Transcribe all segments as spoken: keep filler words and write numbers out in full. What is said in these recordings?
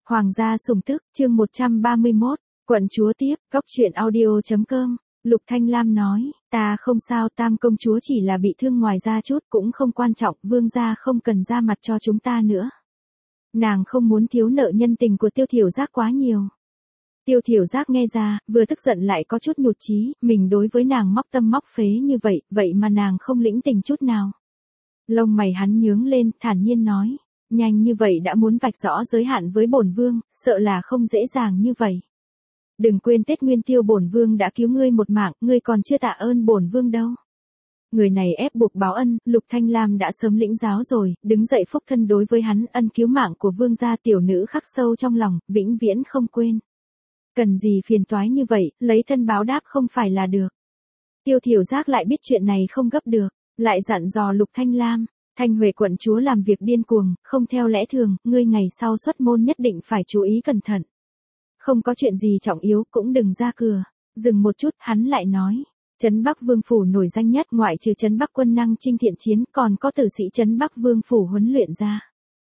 Hoàng gia sủng tức, chương một trăm ba mươi mốt, quận chúa tiếp, góc truyện audio.com, Lục Thanh Lam nói, ta không sao, Tam công chúa chỉ là bị thương ngoài da chút cũng không quan trọng, vương gia không cần ra mặt cho chúng ta nữa. Nàng không muốn thiếu nợ nhân tình của Tiêu Thiểu Giác quá nhiều. Tiêu Thiểu Giác nghe ra, vừa tức giận lại có chút nhụt chí, mình đối với nàng móc tâm móc phế như vậy, vậy mà nàng không lĩnh tình chút nào. Lông mày hắn nhướng lên, thản nhiên nói, nhanh như vậy đã muốn vạch rõ giới hạn với bổn vương, sợ là không dễ dàng như vậy. Đừng quên Tết Nguyên Tiêu bổn vương đã cứu ngươi một mạng, ngươi còn chưa tạ ơn bổn vương đâu. Người này ép buộc báo ân, Lục Thanh Lam đã sớm lĩnh giáo rồi, đứng dậy phúc thân đối với hắn, ân cứu mạng của vương gia tiểu nữ khắc sâu trong lòng, vĩnh viễn không quên. Cần gì phiền toái như vậy, lấy thân báo đáp không phải là được. Tiêu Thiểu Giác lại biết chuyện này không gấp được, lại dặn dò Lục Thanh Lam, Thanh Huệ quận chúa làm việc điên cuồng, không theo lẽ thường, ngươi ngày sau xuất môn nhất định phải chú ý cẩn thận. Không có chuyện gì trọng yếu cũng đừng ra cửa. Dừng một chút, hắn lại nói, Trấn Bắc Vương phủ nổi danh nhất, ngoại trừ Trấn Bắc quân năng chinh thiện chiến, còn có tử sĩ Trấn Bắc Vương phủ huấn luyện ra.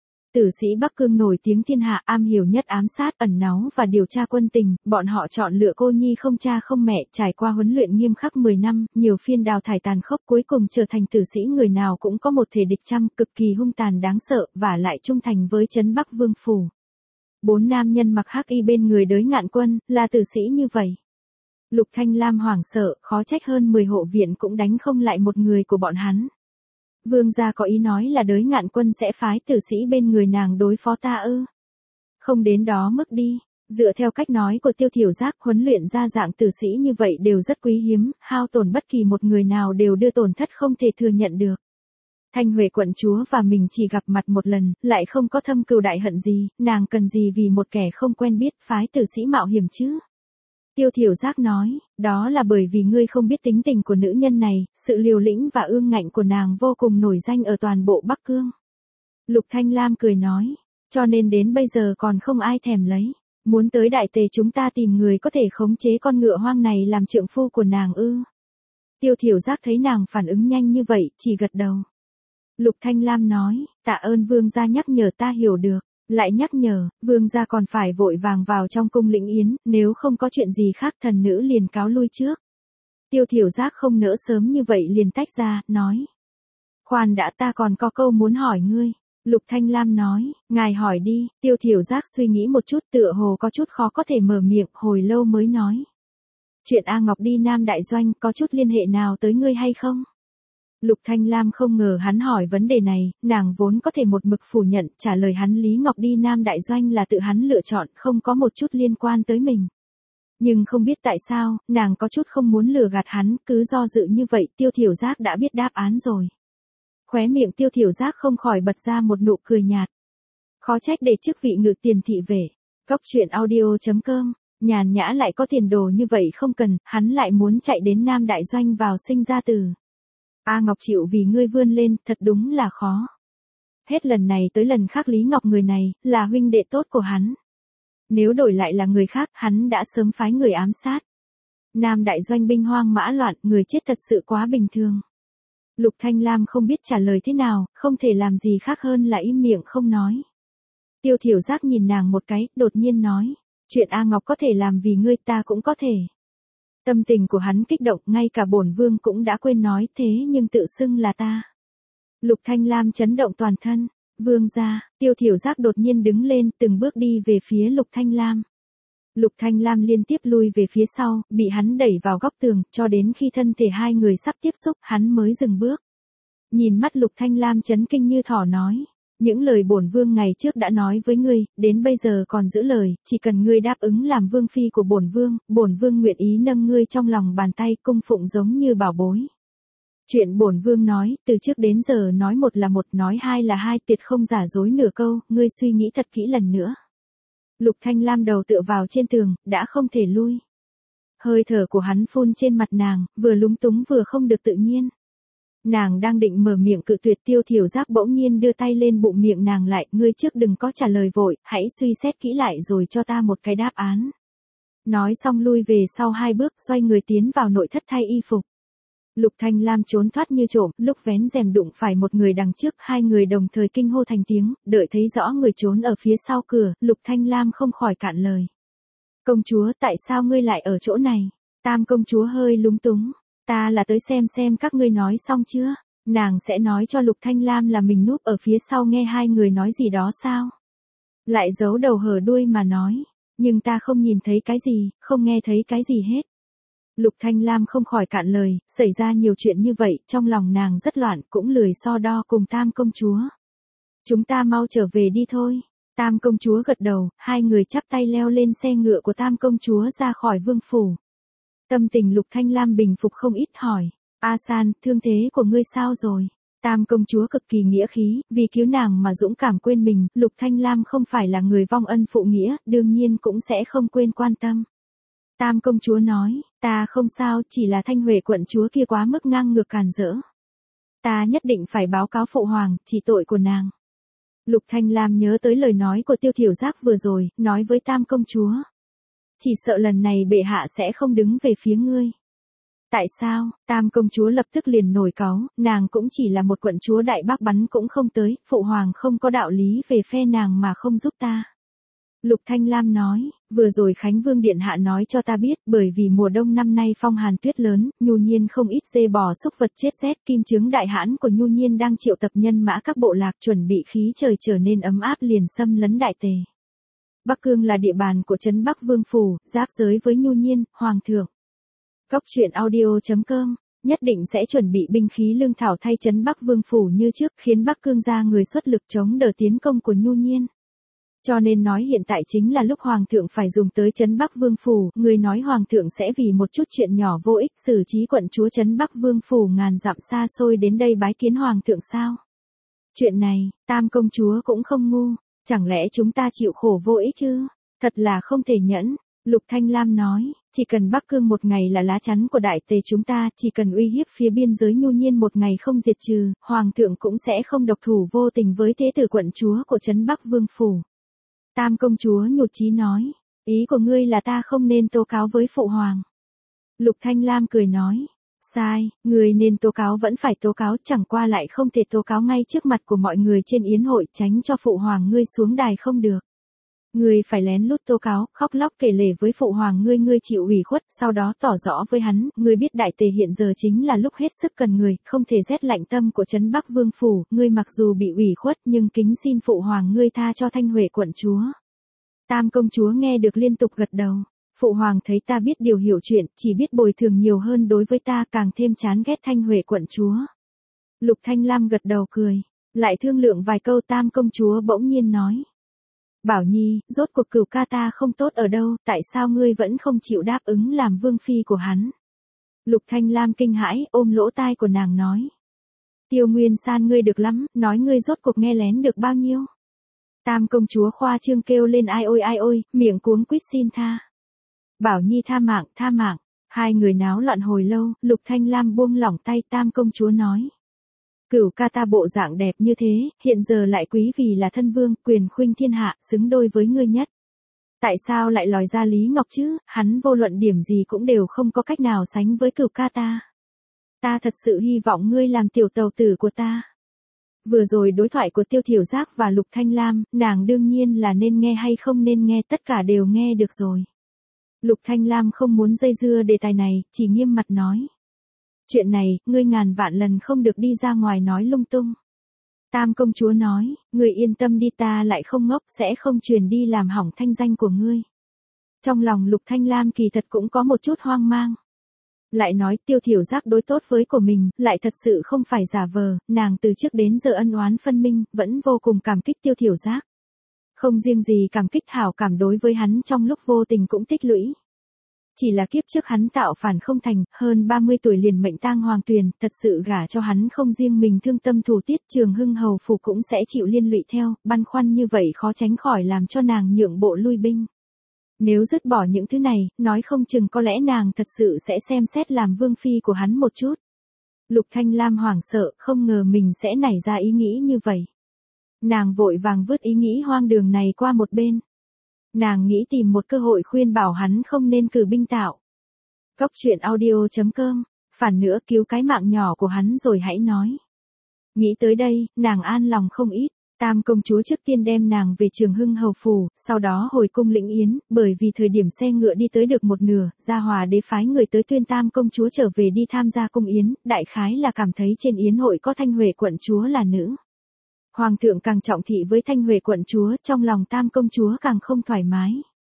Tử sĩ Bắc Cương nổi tiếng thiên hạ, am hiểu nhất ám sát, ẩn náu và điều tra quân tình, bọn họ chọn lựa cô nhi không cha không mẹ, trải qua huấn luyện nghiêm khắc mười năm, nhiều phiên đào thải tàn khốc, cuối cùng trở thành tử sĩ, người nào cũng có một thể địch trăm, cực kỳ hung tàn đáng sợ, và lại trung thành với Trấn Bắc Vương phủ. Bốn nam nhân mặc hắc y bên người Đới Ngạn Quân, là tử sĩ như vậy. Lục Thanh Lam hoảng sợ, khó trách hơn mười hộ viện cũng đánh không lại một người của bọn hắn. Vương gia có ý nói là Đới Ngạn Quân sẽ phái tử sĩ bên người nàng đối phó ta ư? Không đến đó mức đi. Dựa theo cách nói của Tiêu Thiểu Giác, huấn luyện ra dạng tử sĩ như vậy đều rất quý hiếm, hao tổn bất kỳ một người nào đều đưa tổn thất không thể thừa nhận được. Thanh Huệ quận chúa và mình chỉ gặp mặt một lần, lại không có thâm cừu đại hận gì, nàng cần gì vì một kẻ không quen biết phái tử sĩ mạo hiểm chứ? Tiêu Thiểu Giác nói, đó là bởi vì ngươi không biết tính tình của nữ nhân này, sự liều lĩnh và ương ngạnh của nàng vô cùng nổi danh ở toàn bộ Bắc Cương. Lục Thanh Lam cười nói, cho nên đến bây giờ còn không ai thèm lấy. Muốn tới đại tề chúng ta tìm người có thể khống chế con ngựa hoang này làm trượng phu của nàng ư? Tiêu Thiểu Giác thấy nàng phản ứng nhanh như vậy, chỉ gật đầu. Lục Thanh Lam nói, tạ ơn vương gia nhắc nhở, ta hiểu được. Lại nhắc nhở, vương gia còn phải vội vàng vào trong cung lĩnh yến, nếu không có chuyện gì khác thần nữ liền cáo lui trước. Tiêu Thiểu Giác không nỡ sớm như vậy liền tách ra, nói. Khoan đã, ta còn có câu muốn hỏi ngươi. Lục Thanh Lam nói, ngài hỏi đi. Tiêu Thiểu Giác suy nghĩ một chút, tựa hồ có chút khó có thể mở miệng, hồi lâu mới nói. Chuyện A Ngọc đi Nam Đại Doanh có chút liên hệ nào tới ngươi hay không? Lục Thanh Lam không ngờ hắn hỏi vấn đề này, nàng vốn có thể một mực phủ nhận, trả lời hắn Lý Ngọc đi Nam Đại Doanh là tự hắn lựa chọn, không có một chút liên quan tới mình. Nhưng không biết tại sao, nàng có chút không muốn lừa gạt hắn, cứ do dự như vậy, Tiêu Thiểu Giác đã biết đáp án rồi. Khóe miệng Tiêu Thiểu Giác không khỏi bật ra một nụ cười nhạt. Khó trách để chức vị ngự tiền thị vệ. Góc truyện audio.com, nhàn nhã lại có tiền đồ như vậy không cần, hắn lại muốn chạy đến Nam Đại Doanh vào sinh ra tử. A Ngọc chịu vì ngươi vươn lên, thật đúng là khó. Hết lần này tới lần khác Lý Ngọc người này, là huynh đệ tốt của hắn. Nếu đổi lại là người khác, hắn đã sớm phái người ám sát. Nam Đại Doanh binh hoang mã loạn, người chết thật sự quá bình thường. Lục Thanh Lam không biết trả lời thế nào, không thể làm gì khác hơn là im miệng không nói. Tiêu Thiểu Giác nhìn nàng một cái, đột nhiên nói, chuyện A Ngọc có thể làm vì ngươi, ta cũng có thể. Tâm tình của hắn kích động, ngay cả bổn vương cũng đã quên nói, thế nhưng tự xưng là ta. Lục Thanh Lam chấn động toàn thân, vương gia. Tiêu Thiểu Giác đột nhiên đứng lên, từng bước đi về phía Lục Thanh Lam. Lục Thanh Lam liên tiếp lui về phía sau, bị hắn đẩy vào góc tường, cho đến khi thân thể hai người sắp tiếp xúc, hắn mới dừng bước. Nhìn mắt Lục Thanh Lam chấn kinh như thỏ nói, những lời bổn vương ngày trước đã nói với ngươi, đến bây giờ còn giữ lời, chỉ cần ngươi đáp ứng làm vương phi của bổn vương, bổn vương nguyện ý nâng ngươi trong lòng bàn tay, cung phụng giống như bảo bối. Chuyện bổn vương nói, từ trước đến giờ nói một là một, nói hai là hai, tuyệt không giả dối nửa câu, ngươi suy nghĩ thật kỹ lần nữa. Lục Thanh Lam đầu tựa vào trên tường, đã không thể lui. Hơi thở của hắn phun trên mặt nàng, vừa lúng túng vừa không được tự nhiên. Nàng đang định mở miệng cự tuyệt, Tiêu Thiểu Giác bỗng nhiên đưa tay lên bụng miệng nàng lại, ngươi trước đừng có trả lời vội, hãy suy xét kỹ lại rồi cho ta một cái đáp án. Nói xong lui về sau hai bước, xoay người tiến vào nội thất thay y phục. Lục Thanh Lam trốn thoát như trộm, lúc vén rèm đụng phải một người đằng trước, hai người đồng thời kinh hô thành tiếng, đợi thấy rõ người trốn ở phía sau cửa, Lục Thanh Lam không khỏi cạn lời. Công chúa, tại sao ngươi lại ở chỗ này? Tam công chúa hơi lúng túng, ta là tới xem xem các ngươi nói xong chưa? Nàng sẽ nói cho Lục Thanh Lam là mình núp ở phía sau nghe hai người nói gì đó sao? Lại giấu đầu hở đuôi mà nói, nhưng ta không nhìn thấy cái gì, không nghe thấy cái gì hết. Lục Thanh Lam không khỏi cạn lời, xảy ra nhiều chuyện như vậy, trong lòng nàng rất loạn, cũng lười so đo cùng Tam công chúa. Chúng ta mau trở về đi thôi. Tam công chúa gật đầu, hai người chắp tay leo lên xe ngựa của Tam công chúa ra khỏi vương phủ. Tâm tình Lục Thanh Lam bình phục không ít, hỏi, A San, thương thế của ngươi sao rồi? Tam công chúa cực kỳ nghĩa khí, vì cứu nàng mà dũng cảm quên mình, Lục Thanh Lam không phải là người vong ân phụ nghĩa, đương nhiên cũng sẽ không quên quan tâm. Tam công chúa nói, ta không sao, chỉ là Thanh Huệ quận chúa kia quá mức ngang ngược càn rỡ. Ta nhất định phải báo cáo phụ hoàng, chỉ tội của nàng. Lục Thanh Lam nhớ tới lời nói của Tiêu Thiểu Giác vừa rồi, nói với Tam công chúa. Chỉ sợ lần này bệ hạ sẽ không đứng về phía ngươi. Tại sao? Tam công chúa lập tức liền nổi cáu, nàng cũng chỉ là một quận chúa Đại Bắc bắn cũng không tới, phụ hoàng không có đạo lý về phe nàng mà không giúp ta. Lục Thanh Lam nói, vừa rồi Khánh Vương Điện Hạ nói cho ta biết, bởi vì mùa đông năm nay phong hàn tuyết lớn, nhu nhiên không ít dê bò súc vật chết rét, kim chứng đại hãn của nhu nhiên đang triệu tập nhân mã các bộ lạc chuẩn bị khí trời trở nên ấm áp liền xâm lấn đại tề. Bắc Cương là địa bàn của trấn Bắc Vương phủ, giáp giới với nhu nhiên, hoàng thượng. Cốc truyện audio chấm com nhất định sẽ chuẩn bị binh khí lương thảo thay trấn Bắc Vương phủ như trước, khiến Bắc Cương ra người xuất lực chống đỡ tiến công của nhu nhiên. Cho nên nói hiện tại chính là lúc hoàng thượng phải dùng tới trấn Bắc Vương phủ, người nói hoàng thượng sẽ vì một chút chuyện nhỏ vô ích xử trí quận chúa trấn Bắc Vương phủ ngàn dặm xa xôi đến đây bái kiến hoàng thượng sao? Chuyện này, Tam công chúa cũng không ngu, chẳng lẽ chúng ta chịu khổ vô ích chứ? Thật là không thể nhẫn. Lục Thanh Lam nói, chỉ cần Bắc Cương một ngày là lá chắn của đại tề chúng ta, chỉ cần uy hiếp phía biên giới nhu nhiên một ngày không diệt trừ, hoàng thượng cũng sẽ không độc thủ vô tình với thế tử quận chúa của trấn Bắc Vương phủ. Tam công chúa nhụt chí nói, ý của ngươi là ta không nên tố cáo với phụ hoàng. Lục Thanh Lam cười nói, sai, ngươi nên tố cáo vẫn phải tố cáo, chẳng qua lại không thể tố cáo ngay trước mặt của mọi người trên yến hội, tránh cho phụ hoàng ngươi xuống đài không được. Ngươi phải lén lút tố cáo, khóc lóc kể lể với phụ hoàng ngươi ngươi chịu ủy khuất, sau đó tỏ rõ với hắn, ngươi biết đại tề hiện giờ chính là lúc hết sức cần người, không thể rét lạnh tâm của trấn Bắc Vương phủ, ngươi mặc dù bị ủy khuất nhưng kính xin phụ hoàng ngươi tha cho Thanh Huệ quận chúa. Tam công chúa nghe được liên tục gật đầu, phụ hoàng thấy ta biết điều hiểu chuyện, chỉ biết bồi thường nhiều hơn đối với ta, càng thêm chán ghét Thanh Huệ quận chúa. Lục Thanh Lam gật đầu cười, lại thương lượng vài câu. Tam công chúa bỗng nhiên nói. Bảo Nhi, rốt cuộc Cửu ca ta không tốt ở đâu, tại sao ngươi vẫn không chịu đáp ứng làm vương phi của hắn? Lục Thanh Lam kinh hãi, ôm lỗ tai của nàng nói. Tiêu Nguyên San ngươi được lắm, nói ngươi rốt cuộc nghe lén được bao nhiêu? Tam công chúa khoa trương kêu lên ai ôi ai ôi, miệng cuống quýt xin tha. Bảo Nhi tha mạng, tha mạng. Hai người náo loạn hồi lâu, Lục Thanh Lam buông lỏng tay. Tam công chúa nói. Cửu ca ta bộ dạng đẹp như thế, hiện giờ lại quý vì là thân vương, quyền khuynh thiên hạ, xứng đôi với ngươi nhất. Tại sao lại lòi ra Lý Ngọc chứ, hắn vô luận điểm gì cũng đều không có cách nào sánh với cửu ca ta. Ta thật sự hy vọng ngươi làm tiểu tàu tử của ta. Vừa rồi đối thoại của Tiêu Thiểu Giác và Lục Thanh Lam, nàng đương nhiên là nên nghe hay không nên nghe, tất cả đều nghe được rồi. Lục Thanh Lam không muốn dây dưa đề tài này, chỉ nghiêm mặt nói. Chuyện này, ngươi ngàn vạn lần không được đi ra ngoài nói lung tung. Tam công chúa nói, ngươi yên tâm đi, ta lại không ngốc, sẽ không truyền đi làm hỏng thanh danh của ngươi. Trong lòng Lục Thanh Lam kỳ thật cũng có một chút hoang mang. Lại nói Tiêu Thiểu Giác đối tốt với của mình, lại thật sự không phải giả vờ, nàng từ trước đến giờ ân oán phân minh, vẫn vô cùng cảm kích Tiêu Thiểu Giác. Không riêng gì cảm kích, hảo cảm đối với hắn trong lúc vô tình cũng tích lũy. Chỉ là kiếp trước hắn tạo phản không thành, hơn ba mươi tuổi liền mệnh tang hoàng tuyền, thật sự gả cho hắn không riêng mình thương tâm thủ tiết, Trường Hưng hầu phủ cũng sẽ chịu liên lụy theo, băn khoăn như vậy khó tránh khỏi làm cho nàng nhượng bộ lui binh. Nếu dứt bỏ những thứ này, nói không chừng có lẽ nàng thật sự sẽ xem xét làm vương phi của hắn một chút. Lục Thanh Lam hoảng sợ, không ngờ mình sẽ nảy ra ý nghĩ như vậy. Nàng vội vàng vứt ý nghĩ hoang đường này qua một bên. Nàng nghĩ tìm một cơ hội khuyên bảo hắn không nên cử binh tạo. Cốc truyện audio chấm com Phản nữa cứu cái mạng nhỏ của hắn rồi hãy nói. Nghĩ tới đây, nàng an lòng không ít. Tam công chúa trước tiên đem nàng về Trường Hưng hầu phủ, sau đó hồi cung lĩnh yến, bởi vì thời điểm xe ngựa đi tới được một nửa, Gia Hòa đế phái người tới tuyên tam công chúa trở về đi tham gia cung yến, đại khái là cảm thấy trên yến hội có Thanh Huệ quận chúa là nữ. Hoàng thượng càng trọng thị với Thanh Huệ quận chúa, trong lòng tam công chúa càng không thoải mái.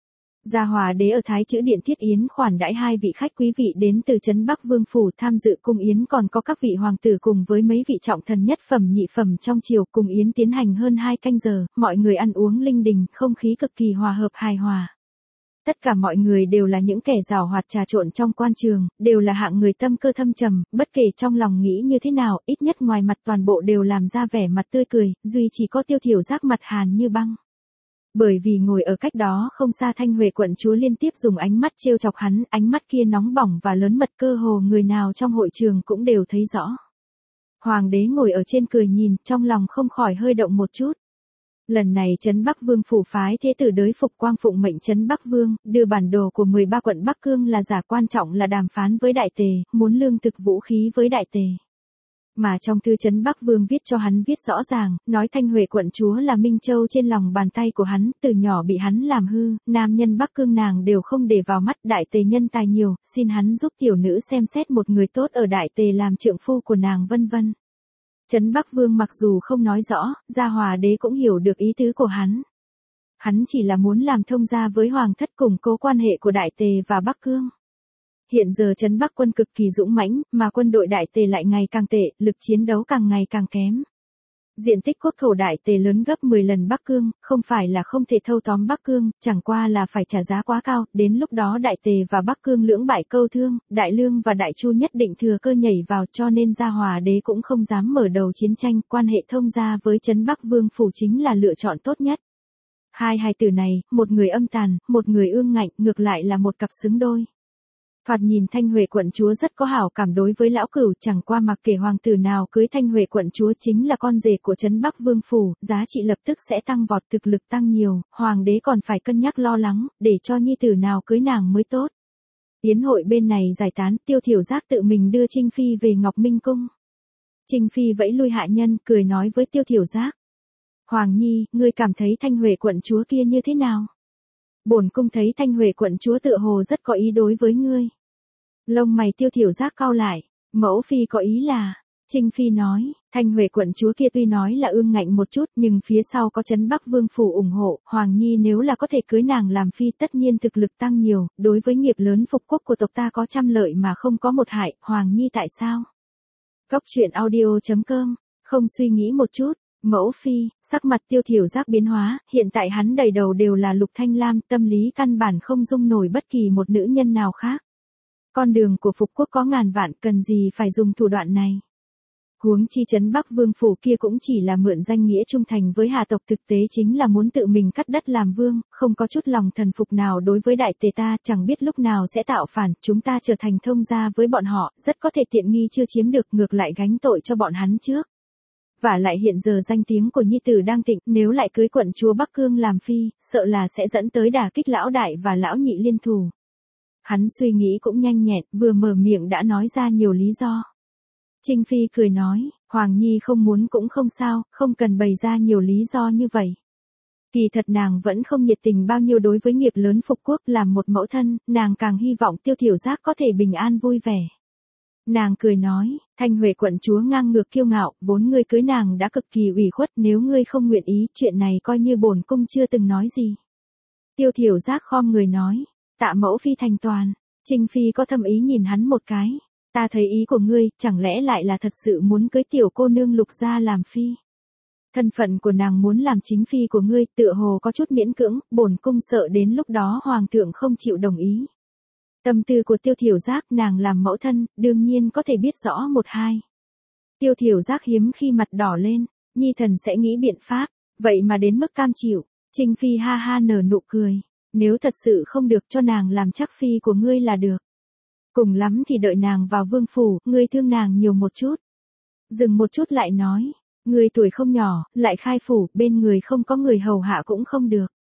Gia Hòa đế ở Thái Chữ Điện thiết yến khoản đãi hai vị khách quý vị đến từ trấn Bắc Vương phủ tham dự cung yến, còn có các vị hoàng tử cùng với mấy vị trọng thần nhất phẩm nhị phẩm trong triều. Cung yến tiến hành hơn hai canh giờ, mọi người ăn uống linh đình, không khí cực kỳ hòa hợp hài hòa. Tất cả mọi người đều là những kẻ giàu hoạt trà trộn trong quan trường, đều là hạng người tâm cơ thâm trầm, bất kể trong lòng nghĩ như thế nào, ít nhất ngoài mặt toàn bộ đều làm ra vẻ mặt tươi cười, duy chỉ có Tiêu Thiểu Giác mặt hàn như băng. Bởi vì ngồi ở cách đó không xa, Thanh Huệ quận chúa liên tiếp dùng ánh mắt trêu chọc hắn, ánh mắt kia nóng bỏng và lớn mật, cơ hồ người nào trong hội trường cũng đều thấy rõ. Hoàng đế ngồi ở trên cười nhìn, trong lòng không khỏi hơi động một chút. Lần này trấn Bắc Vương phủ phái thế tử đới phục quang phụng mệnh trấn Bắc Vương, đưa bản đồ của mười ba quận Bắc Cương là giả, quan trọng là đàm phán với đại tề, muốn lương thực vũ khí với đại tề. Mà trong thư trấn Bắc Vương viết cho hắn viết rõ ràng, nói Thanh Huệ quận chúa là Minh Châu trên lòng bàn tay của hắn, từ nhỏ bị hắn làm hư, nam nhân Bắc Cương nàng đều không để vào mắt, đại tề nhân tài nhiều, xin hắn giúp tiểu nữ xem xét một người tốt ở đại tề làm trượng phu của nàng vân vân. Trấn Bắc Vương mặc dù không nói rõ, Gia Hòa đế cũng hiểu được ý tứ của hắn. Hắn chỉ là muốn làm thông gia với hoàng thất, củng cố quan hệ của đại tề và Bắc Cương. Hiện giờ trấn Bắc quân cực kỳ dũng mãnh, mà quân đội đại tề lại ngày càng tệ, lực chiến đấu càng ngày càng kém. Diện tích quốc thổ đại tề lớn gấp mười lần Bắc Cương, không phải là không thể thâu tóm Bắc Cương, chẳng qua là phải trả giá quá cao, đến lúc đó đại tề và Bắc Cương lưỡng bại câu thương, Đại Lương và Đại Chu nhất định thừa cơ nhảy vào, cho nên Gia Hòa đế cũng không dám mở đầu chiến tranh, quan hệ thông gia với trấn Bắc Vương phủ chính là lựa chọn tốt nhất. Hai hài tử này, một người âm tàn, một người ương ngạnh, ngược lại là một cặp xứng đôi. Thoạt nhìn Thanh Huệ quận chúa rất có hảo cảm đối với lão cửu, chẳng qua mặc kệ hoàng tử nào cưới Thanh Huệ quận chúa chính là con rể của trấn Bắc Vương phủ, giá trị lập tức sẽ tăng vọt, thực lực tăng nhiều, hoàng đế còn phải cân nhắc lo lắng, để cho nhi tử nào cưới nàng mới tốt. Yến hội bên này giải tán, Tiêu Thiểu Giác tự mình đưa Trinh Phi về Ngọc Minh cung. Trinh Phi vẫy lui hạ nhân, cười nói với Tiêu Thiểu Giác: Hoàng nhi, ngươi cảm thấy Thanh Huệ quận chúa kia như thế nào? Bổn cung thấy Thanh Huệ quận chúa tựa hồ rất có ý đối với ngươi. Lông mày Tiêu Thiểu Giác cau lại, mẫu phi có ý là, Trinh Phi nói, Thanh Huệ quận chúa kia tuy nói là ương ngạnh một chút, nhưng phía sau có trấn Bắc Vương phủ ủng hộ, Hoàng nhi nếu là có thể cưới nàng làm phi tất nhiên thực lực tăng nhiều, đối với nghiệp lớn phục quốc của tộc ta có trăm lợi mà không có một hại, Hoàng nhi tại sao? Góc truyện audio chấm com, không suy nghĩ một chút. Mẫu phi, sắc mặt Tiêu Thiểu Giác biến hóa, hiện tại hắn đầy đầu đều là Lục Thanh Lam, tâm lý căn bản không dung nổi bất kỳ một nữ nhân nào khác. Con đường của phục quốc có ngàn vạn, cần gì phải dùng thủ đoạn này. Huống chi trấn Bắc Vương phủ kia cũng chỉ là mượn danh nghĩa trung thành với Hà tộc, thực tế chính là muốn tự mình cắt đất làm vương, không có chút lòng thần phục nào đối với đại tề ta, chẳng biết lúc nào sẽ tạo phản, chúng ta trở thành thông gia với bọn họ, rất có thể tiện nghi chưa chiếm được, ngược lại gánh tội cho bọn hắn trước. Và lại hiện giờ danh tiếng của nhi tử đang thịnh, nếu lại cưới quận chúa Bắc Cương làm phi, sợ là sẽ dẫn tới đả kích lão đại và lão nhị liên thủ. Hắn suy nghĩ cũng nhanh nhẹn, vừa mở miệng đã nói ra nhiều lý do. Trinh Phi cười nói, Hoàng nhi không muốn cũng không sao, không cần bày ra nhiều lý do như vậy. Kỳ thật nàng vẫn không nhiệt tình bao nhiêu đối với nghiệp lớn phục quốc, làm một mẫu thân, nàng càng hy vọng Tiêu Thiểu Giác có thể bình an vui vẻ. Nàng cười nói, Thanh Huệ quận chúa ngang ngược kiêu ngạo, vốn ngươi cưới nàng đã cực kỳ ủy khuất, nếu ngươi không nguyện ý, chuyện này coi như bổn cung chưa từng nói gì. Tiêu Thiểu Giác khom người nói, tạ mẫu phi thành toàn. Trinh Phi có thâm ý nhìn hắn một cái, ta thấy ý của ngươi, chẳng lẽ lại là thật sự muốn cưới tiểu cô nương Lục gia làm phi? Thân phận của nàng muốn làm chính phi của ngươi, tựa hồ có chút miễn cưỡng, bổn cung sợ đến lúc đó hoàng thượng không chịu đồng ý. Tâm tư của Tiêu Thiểu Giác, nàng làm mẫu thân, đương nhiên có thể biết rõ một hai. Tiêu Thiểu Giác hiếm khi mặt đỏ lên, nhi thần sẽ nghĩ biện pháp, vậy mà đến mức cam chịu. Trinh Phi ha ha nở nụ cười, nếu thật sự không được cho nàng làm chắc phi của ngươi là được. Cùng lắm thì đợi nàng vào vương phủ, ngươi thương nàng nhiều một chút. Dừng một chút lại nói, ngươi tuổi không nhỏ, lại khai phủ, bên người không có người hầu hạ cũng không được.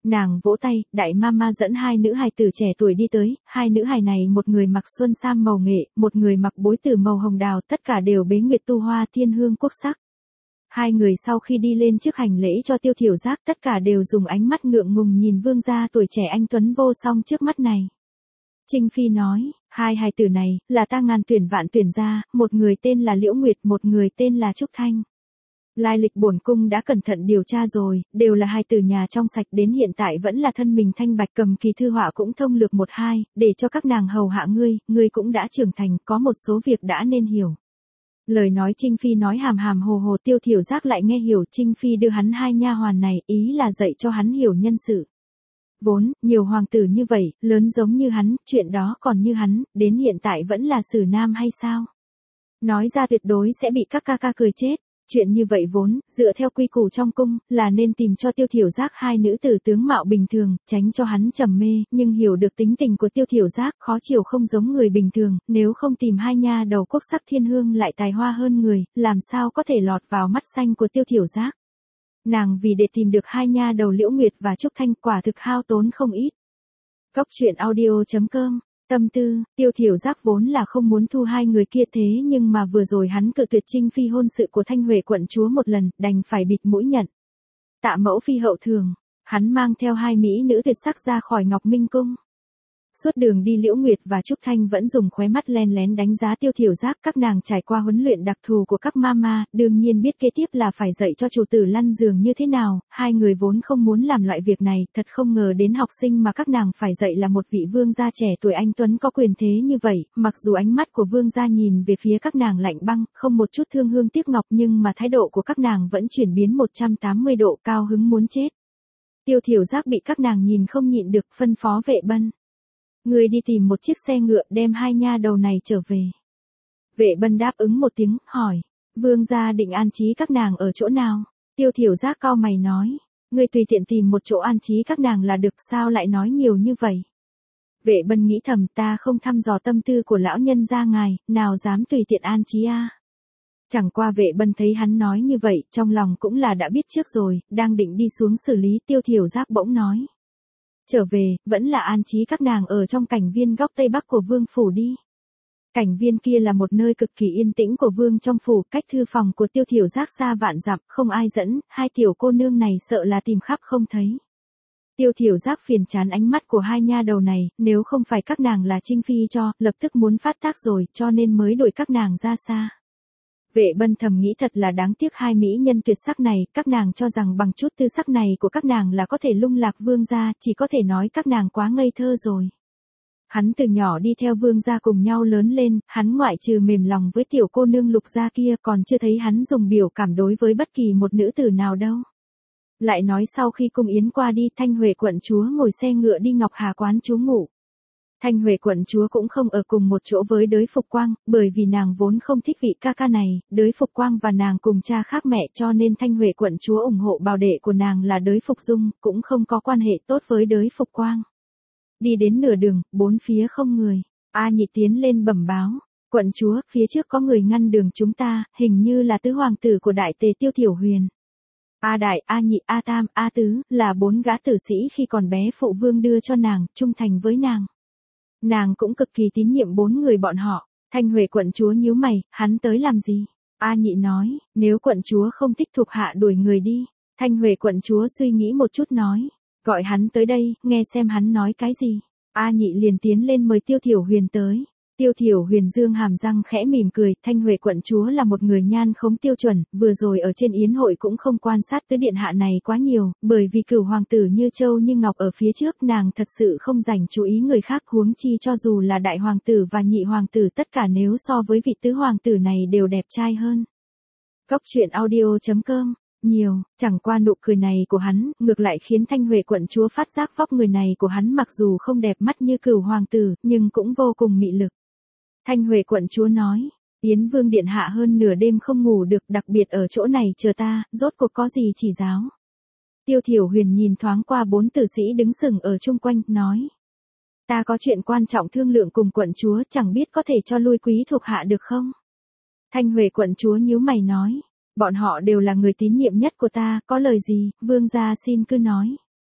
Nàng vỗ tay, đại mama dẫn hai nữ hài tử trẻ tuổi đi tới, hai nữ hài này một người mặc xuân sam màu nghệ, một người mặc bối tử màu hồng đào, tất cả đều bế nguyệt tu hoa thiên hương quốc sắc. Hai người sau khi đi lên trước hành lễ cho Tiêu Thiểu Giác, tất cả đều dùng ánh mắt ngượng ngùng nhìn vương gia tuổi trẻ anh tuấn vô song trước mắt này. Trinh Phi nói, hai hài tử này, là ta ngàn tuyển vạn tuyển ra, một người tên là Liễu Nguyệt, một người tên là Trúc Thanh. Lai lịch bổn cung đã cẩn thận điều tra rồi, đều là hai tử nhà trong sạch, đến hiện tại vẫn là thân mình thanh bạch, cầm kỳ thư họa cũng thông lược một hai, để cho các nàng hầu hạ ngươi, ngươi cũng đã trưởng thành, có một số việc đã nên hiểu. Lời nói Trinh Phi nói hàm hàm hồ hồ, Tiêu Thiểu Giác lại nghe hiểu. Trinh Phi đưa hắn hai nha hoàn này, ý là dạy cho hắn hiểu nhân sự. Vốn, nhiều hoàng tử như vậy, lớn giống như hắn, chuyện đó còn như hắn, đến hiện tại vẫn là xử nam hay sao? Nói ra tuyệt đối sẽ bị các ca ca cười chết. Chuyện như vậy vốn, dựa theo quy củ trong cung, là nên tìm cho Tiêu Thiểu Giác hai nữ tử tướng mạo bình thường, tránh cho hắn trầm mê, nhưng hiểu được tính tình của Tiêu Thiểu Giác, khó chịu không giống người bình thường, nếu không tìm hai nha đầu quốc sắc thiên hương lại tài hoa hơn người, làm sao có thể lọt vào mắt xanh của Tiêu Thiểu Giác. Nàng vì để tìm được hai nha đầu Liễu Nguyệt và Trúc Thanh quả thực hao tốn không ít. Cốc truyện audio chấm com Tâm tư, Tiêu Thiểu Giác vốn là không muốn thu hai người kia, thế nhưng mà vừa rồi hắn cự tuyệt Trinh Phi hôn sự của Thanh Huệ quận chúa một lần, đành phải bịt mũi nhận. Tạ mẫu phi hậu thường, hắn mang theo hai mỹ nữ tuyệt sắc ra khỏi Ngọc Minh cung. Suốt đường đi Liễu Nguyệt và Trúc Thanh vẫn dùng khóe mắt len lén đánh giá Tiêu Thiểu Giác, các nàng trải qua huấn luyện đặc thù của các mama, đương nhiên biết kế tiếp là phải dạy cho chủ tử lăn giường như thế nào, hai người vốn không muốn làm loại việc này, thật không ngờ đến học sinh mà các nàng phải dạy là một vị vương gia trẻ tuổi anh tuấn có quyền thế như vậy, mặc dù ánh mắt của vương gia nhìn về phía các nàng lạnh băng, không một chút thương hương tiếc ngọc, nhưng mà thái độ của các nàng vẫn chuyển biến một trăm tám mươi độ, cao hứng muốn chết. Tiêu Thiểu Giác bị các nàng nhìn không nhịn được, phân phó Vệ Bân: người đi tìm một chiếc xe ngựa đem hai nha đầu này trở về. Vệ Bân đáp ứng một tiếng, hỏi, vương gia định an trí các nàng ở chỗ nào? Tiêu Thiểu Giác cau mày nói, ngươi tùy tiện tìm một chỗ an trí các nàng là được, sao lại nói nhiều như vậy? Vệ Bân nghĩ thầm, ta không thăm dò tâm tư của lão nhân gia ngài, nào dám tùy tiện an trí a. Chẳng qua Vệ Bân thấy hắn nói như vậy, trong lòng cũng là đã biết trước rồi, đang định đi xuống xử lý, Tiêu Thiểu Giác bỗng nói, trở về, vẫn là an trí các nàng ở trong cảnh viên góc tây bắc của vương phủ đi. Cảnh viên kia là một nơi cực kỳ yên tĩnh của vương trong phủ, cách thư phòng của Tiêu Thiểu Giác xa vạn dặm, không ai dẫn, hai tiểu cô nương này sợ là tìm khắp không thấy. Tiêu Thiểu Giác phiền chán ánh mắt của hai nha đầu này, nếu không phải các nàng là Trinh Phi cho, lập tức muốn phát tác rồi, cho nên mới đuổi các nàng ra xa. Vệ Bân thầm nghĩ thật là đáng tiếc, hai mỹ nhân tuyệt sắc này, các nàng cho rằng bằng chút tư sắc này của các nàng là có thể lung lạc vương gia, chỉ có thể nói các nàng quá ngây thơ rồi. Hắn từ nhỏ đi theo vương gia cùng nhau lớn lên, hắn ngoại trừ mềm lòng với tiểu cô nương Lục gia kia, còn chưa thấy hắn dùng biểu cảm đối với bất kỳ một nữ tử nào đâu. Lại nói sau khi cung yến qua đi, Thanh Huệ quận chúa ngồi xe ngựa đi Ngọc Hà quán trú ngụ. Thanh Huệ quận chúa cũng không ở cùng một chỗ với Đới Phục Quang, bởi vì nàng vốn không thích vị ca ca này, Đới Phục Quang và nàng cùng cha khác mẹ, cho nên Thanh Huệ quận chúa ủng hộ bảo đệ của nàng là Đới Phục Dung, cũng không có quan hệ tốt với Đới Phục Quang. Đi đến nửa đường, bốn phía không người, A Nhị tiến lên bẩm báo, quận chúa, phía trước có người ngăn đường chúng ta, hình như là tứ hoàng tử của đại tề Tiêu Thiểu Huyền. A Đại, A Nhị, A Tam, A Tứ, là bốn gã tử sĩ khi còn bé phụ vương đưa cho nàng, trung thành với nàng. Nàng cũng cực kỳ tín nhiệm bốn người bọn họ. Thanh Huệ quận chúa nhíu mày, hắn tới làm gì? A Nhị nói, nếu quận chúa không thích thuộc hạ đuổi người đi. Thanh Huệ quận chúa suy nghĩ một chút nói, gọi hắn tới đây, nghe xem hắn nói cái gì. A Nhị liền tiến lên mời Tiêu Thiểu Huyền tới. Tiêu Thiểu Huyền dương hàm răng khẽ mỉm cười, Thanh Huệ quận chúa là một người nhan khống tiêu chuẩn, vừa rồi ở trên yến hội cũng không quan sát tới điện hạ này quá nhiều, bởi vì cửu hoàng tử như châu như ngọc ở phía trước, nàng thật sự không dành chú ý người khác, huống chi cho dù là đại hoàng tử và nhị hoàng tử, tất cả nếu so với vị tứ hoàng tử này đều đẹp trai hơn. Cốc truyện audio chấm com Nhiều, chẳng qua nụ cười này của hắn, ngược lại khiến Thanh Huệ quận chúa phát giác vóc người này của hắn mặc dù không đẹp mắt như cửu hoàng tử, nhưng cũng vô cùng mị lực. Thanh Huệ quận chúa nói, Yến Vương điện hạ hơn nửa đêm không ngủ được, đặc biệt ở chỗ này chờ ta, rốt cuộc có gì chỉ giáo. Tiêu Thiểu Huyền nhìn thoáng qua bốn tử sĩ đứng sừng ở chung quanh, nói, ta có chuyện quan trọng thương lượng cùng quận chúa, chẳng biết có thể cho lui quý thuộc hạ được không? Thanh Huệ quận chúa nhíu mày nói, bọn họ đều là người tín nhiệm nhất của ta, có lời gì, vương gia xin cứ nói.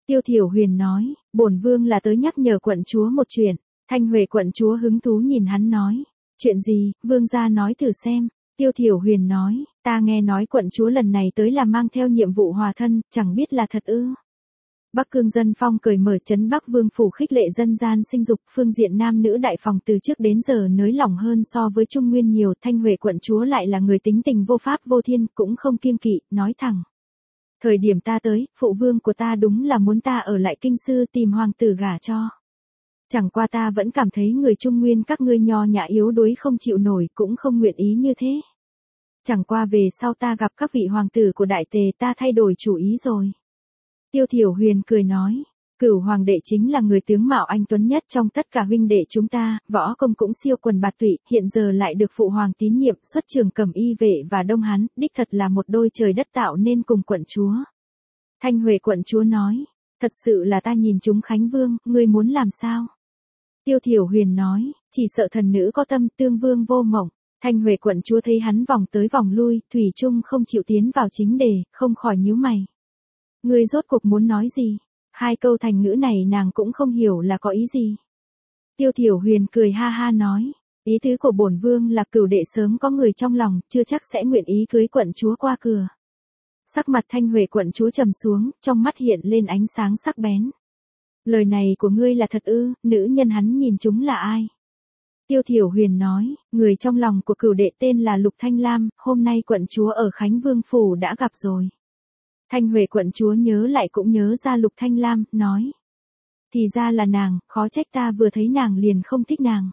Tiêu Thiểu Huyền nói, bổn vương là tới nhắc nhở quận chúa một chuyện. Thanh Huệ quận chúa hứng thú nhìn hắn nói, chuyện gì, vương gia nói thử xem. Tiêu Thiểu Huyền nói, ta nghe nói quận chúa lần này tới là mang theo nhiệm vụ hòa thân, chẳng biết là thật ư. Bắc Cương dân phong cởi mở trấn Bắc Vương phủ khích lệ dân gian sinh dục, phương diện nam nữ đại phòng từ trước đến giờ nới lỏng hơn so với Trung Nguyên nhiều. Thanh Huệ quận chúa lại là người tính tình vô pháp vô thiên, cũng không kiêng kỵ, nói thẳng. Thời điểm ta tới, phụ vương của ta đúng là muốn ta ở lại kinh sư tìm hoàng tử gả cho. Chẳng qua ta vẫn cảm thấy người Trung Nguyên các ngươi nho nhã yếu đuối không chịu nổi, cũng không nguyện ý như thế. Chẳng qua về sau ta gặp các vị hoàng tử của đại tề ta thay đổi chủ ý rồi. Tiêu Thiểu Huyền cười nói, Cửu hoàng đệ chính là người tướng mạo anh tuấn nhất trong tất cả huynh đệ chúng ta, võ công cũng siêu quần bạt tụy, hiện giờ lại được phụ hoàng tín nhiệm, xuất trường Cẩm Y vệ và Đông Hán, đích thật là một đôi trời đất tạo nên cùng quận chúa. Thanh Huệ quận chúa nói, thật sự là ta nhìn chúng Khánh Vương, ngươi muốn làm sao? Tiêu Thiểu Huyền nói, chỉ sợ thần nữ có tâm, tương vương vô mộng. Thanh Huệ quận chúa thấy hắn vòng tới vòng lui, thủy chung không chịu tiến vào chính đề, không khỏi nhíu mày. Ngươi rốt cuộc muốn nói gì? Hai câu thành ngữ này nàng cũng không hiểu là có ý gì. Tiêu Thiểu Huyền cười ha ha nói, ý tứ của bổn vương là Cửu đệ sớm có người trong lòng, chưa chắc sẽ nguyện ý cưới quận chúa qua cửa. Sắc mặt Thanh Huệ quận chúa trầm xuống, trong mắt hiện lên ánh sáng sắc bén. Lời này của ngươi là thật ư? Nữ nhân hắn nhìn chúng là ai? Tiêu Thiểu Huyền nói, người trong lòng của Cửu đệ tên là Lục Thanh Lam, hôm nay quận chúa ở Khánh Vương phủ đã gặp rồi. Thanh Huệ quận chúa nhớ lại cũng nhớ ra Lục Thanh Lam, nói. Thì ra là nàng, khó trách ta vừa thấy nàng liền không thích nàng.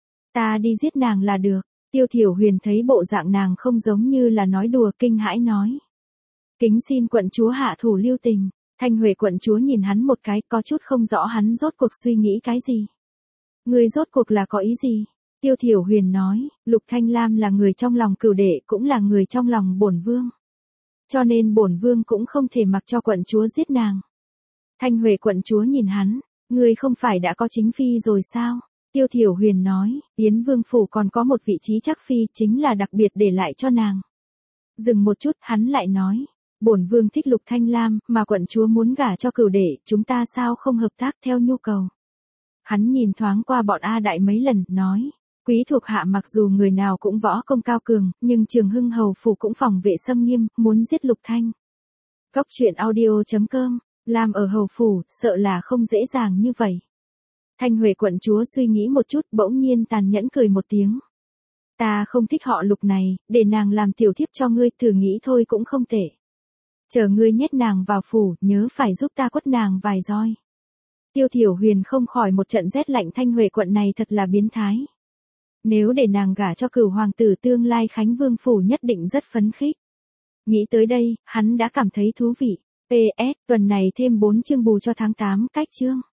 Ta đi giết nàng là được. Tiêu Thiểu Huyền thấy bộ dạng nàng không giống như là nói đùa, kinh hãi nói. Kính xin quận chúa hạ thủ lưu tình. Thanh Huệ quận chúa nhìn hắn một cái, có chút không rõ hắn rốt cuộc suy nghĩ cái gì. Người rốt cuộc là có ý gì? Tiêu Thiểu Huyền nói, Lục Thanh Lam là người trong lòng Cửu đệ, cũng là người trong lòng bổn vương. Cho nên bổn vương cũng không thể mặc cho quận chúa giết nàng. Thanh Huệ quận chúa nhìn hắn, ngươi không phải đã có chính phi rồi sao? Tiêu Thiểu Huyền nói, Yến Vương phủ còn có một vị trí chắc phi, chính là đặc biệt để lại cho nàng. Dừng một chút, hắn lại nói, bổn vương thích Lục Thanh Lam, mà quận chúa muốn gả cho Cửu đệ, chúng ta sao không hợp tác theo nhu cầu? Hắn nhìn thoáng qua bọn A Đại mấy lần, nói, quý thuộc hạ mặc dù người nào cũng võ công cao cường, nhưng Trường Hưng hầu phủ cũng phòng vệ xâm nghiêm, muốn giết Lục Thanh. Góc truyện audio chấm com, làm ở hầu phủ, sợ là không dễ dàng như vậy. Thanh Huệ quận chúa suy nghĩ một chút, bỗng nhiên tàn nhẫn cười một tiếng. Ta không thích họ Lục này, để nàng làm tiểu thiếp cho ngươi, thử nghĩ thôi cũng không tệ. Chờ ngươi nhét nàng vào phủ, nhớ phải giúp ta quất nàng vài roi. Tiêu Thiểu Huyền không khỏi một trận rét lạnh, Thanh Huệ quận này thật là biến thái. Nếu để nàng gả cho Cửu hoàng tử tương lai Khánh Vương phủ nhất định rất phấn khích. Nghĩ tới đây, hắn đã cảm thấy thú vị. pê ét, tuần này thêm bốn chương bù cho tháng tám, cách chương.